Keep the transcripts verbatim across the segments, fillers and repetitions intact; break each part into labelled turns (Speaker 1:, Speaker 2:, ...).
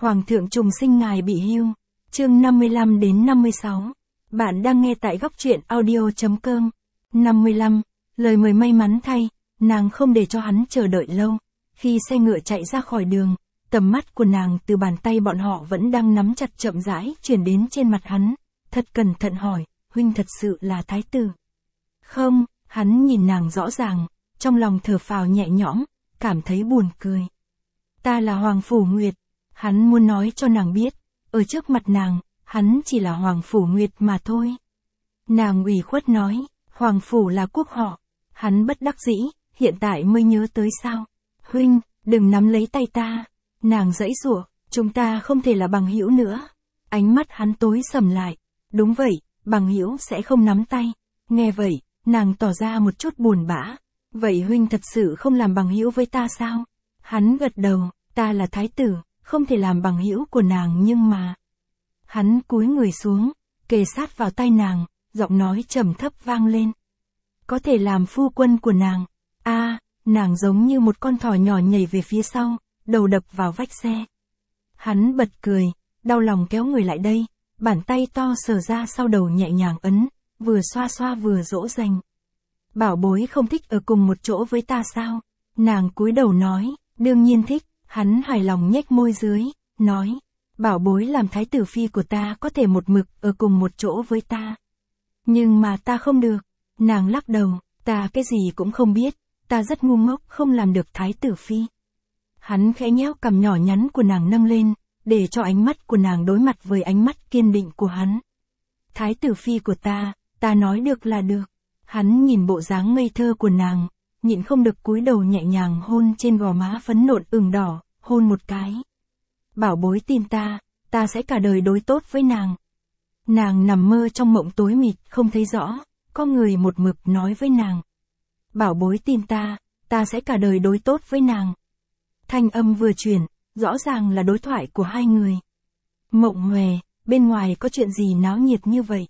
Speaker 1: Hoàng thượng trùng sinh ngài bị hưu. Chương năm mươi lăm đến năm mươi sáu. Bạn đang nghe tại góc truyện audio chấm com. năm mươi lăm. Lời mời may mắn thay, nàng không để cho hắn chờ đợi lâu. Khi xe ngựa chạy ra khỏi đường, tầm mắt của nàng từ bàn tay bọn họ vẫn đang nắm chặt chậm rãi chuyển đến trên mặt hắn. Thật cẩn thận hỏi, huynh thật sự là thái tử? Không, hắn nhìn nàng rõ ràng, trong lòng thở phào nhẹ nhõm, cảm thấy buồn cười. Ta là Hoàng Phủ Nguyệt. Hắn muốn nói cho nàng biết, ở trước mặt nàng, hắn chỉ là Hoàng Phủ Nguyệt mà thôi. Nàng ủy khuất nói, Hoàng Phủ là quốc họ. Hắn bất đắc dĩ, hiện tại mới nhớ tới sao. Huynh, đừng nắm lấy tay ta. Nàng giãy giụa, chúng ta không thể là bằng hữu nữa. Ánh mắt hắn tối sầm lại. Đúng vậy, bằng hữu sẽ không nắm tay. Nghe vậy, nàng tỏ ra một chút buồn bã. Vậy huynh thật sự không làm bằng hữu với ta sao? Hắn gật đầu, ta là thái tử, không thể làm bằng hữu của nàng nhưng mà... Hắn cúi người xuống, kề sát vào tai nàng, giọng nói trầm thấp vang lên. Có thể làm phu quân của nàng. A, à, nàng giống như một con thỏ nhỏ nhảy về phía sau, đầu đập vào vách xe. Hắn bật cười, đau lòng kéo người lại đây, bàn tay to sờ ra sau đầu nhẹ nhàng ấn, vừa xoa xoa vừa dỗ dành. Bảo bối không thích ở cùng một chỗ với ta sao? Nàng cúi đầu nói, đương nhiên thích. Hắn hài lòng nhếch môi dưới, nói, bảo bối làm thái tử phi của ta có thể một mực ở cùng một chỗ với ta. Nhưng mà ta không được. Nàng lắc đầu, ta cái gì cũng không biết, ta rất ngu ngốc không làm được thái tử phi. Hắn khẽ nhéo cằm nhỏ nhắn của nàng nâng lên, để cho ánh mắt của nàng đối mặt với ánh mắt kiên định của hắn. Thái tử phi của ta, ta nói được là được. Hắn nhìn bộ dáng ngây thơ của nàng, nhịn không được cúi đầu nhẹ nhàng hôn trên gò má phấn nộn ửng đỏ, hôn một cái. Bảo bối tin ta, ta sẽ cả đời đối tốt với nàng. Nàng nằm mơ trong mộng tối mịt không thấy rõ, có người một mực nói với nàng. Bảo bối tin ta, ta sẽ cả đời đối tốt với nàng. Thanh âm vừa chuyển, rõ ràng là đối thoại của hai người. Mộng Huệ, bên ngoài có chuyện gì náo nhiệt như vậy?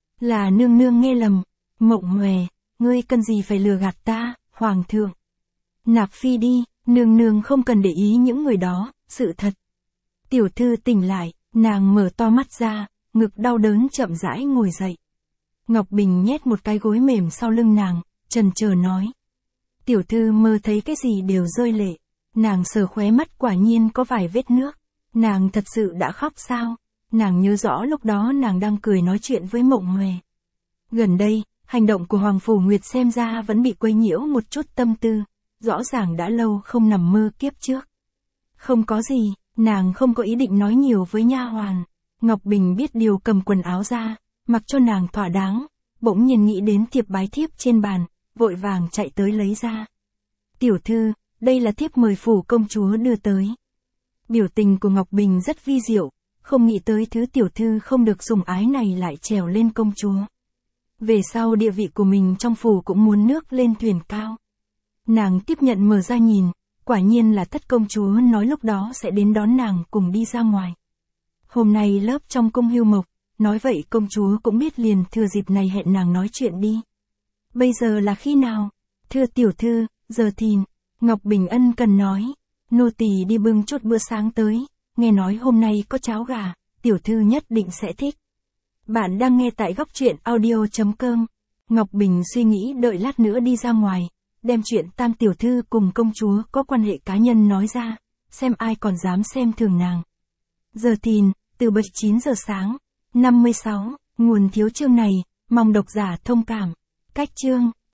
Speaker 1: Là nương nương nghe lầm. Mộng Huệ, ngươi cần gì phải lừa gạt ta, Hoàng thượng? Nạp phi đi, nương nương không cần để ý những người đó, sự thật. Tiểu thư tỉnh lại, nàng mở to mắt ra, ngực đau đớn chậm rãi ngồi dậy. Ngọc Bình nhét một cái gối mềm sau lưng nàng, chần chờ nói. Tiểu thư mơ thấy cái gì đều rơi lệ. Nàng sờ khóe mắt quả nhiên có vài vết nước. Nàng thật sự đã khóc sao? Nàng nhớ rõ lúc đó nàng đang cười nói chuyện với Mộng Huệ. Gần đây, hành động của Hoàng Phủ Nguyệt xem ra vẫn bị quấy nhiễu một chút tâm tư, rõ ràng đã lâu không nằm mơ kiếp trước. Không có gì, nàng không có ý định nói nhiều với nha hoàn. Ngọc Bình biết điều cầm quần áo ra, mặc cho nàng thỏa đáng, bỗng nhiên nghĩ đến thiệp bái thiếp trên bàn, vội vàng chạy tới lấy ra. Tiểu thư, đây là thiếp mời phủ công chúa đưa tới. Biểu tình của Ngọc Bình rất vi diệu, không nghĩ tới thứ tiểu thư không được sủng ái này lại trèo lên công chúa. Về sau địa vị của mình trong phủ cũng muốn nước lên thuyền cao. Nàng tiếp nhận mở ra nhìn, quả nhiên là thất công chúa nói lúc đó sẽ đến đón nàng cùng đi ra ngoài. Hôm nay lớp trong cung hưu mộc, nói vậy công chúa cũng biết liền thừa dịp này hẹn nàng nói chuyện đi. Bây giờ là khi nào? Thưa tiểu thư, giờ thìn. Ngọc Bình ân cần nói, nô tỳ đi bưng chút bữa sáng tới, nghe nói hôm nay có cháo gà, tiểu thư nhất định sẽ thích. Bạn đang nghe tại góc truyện audio chấm com. Ngọc Bình suy nghĩ đợi lát nữa đi ra ngoài, đem chuyện tam tiểu thư cùng công chúa có quan hệ cá nhân nói ra, xem ai còn dám xem thường nàng. Giờ thìn, từ bảy chín giờ sáng. năm mươi sáu, nguồn thiếu chương này, mong độc giả thông cảm. Cách chương.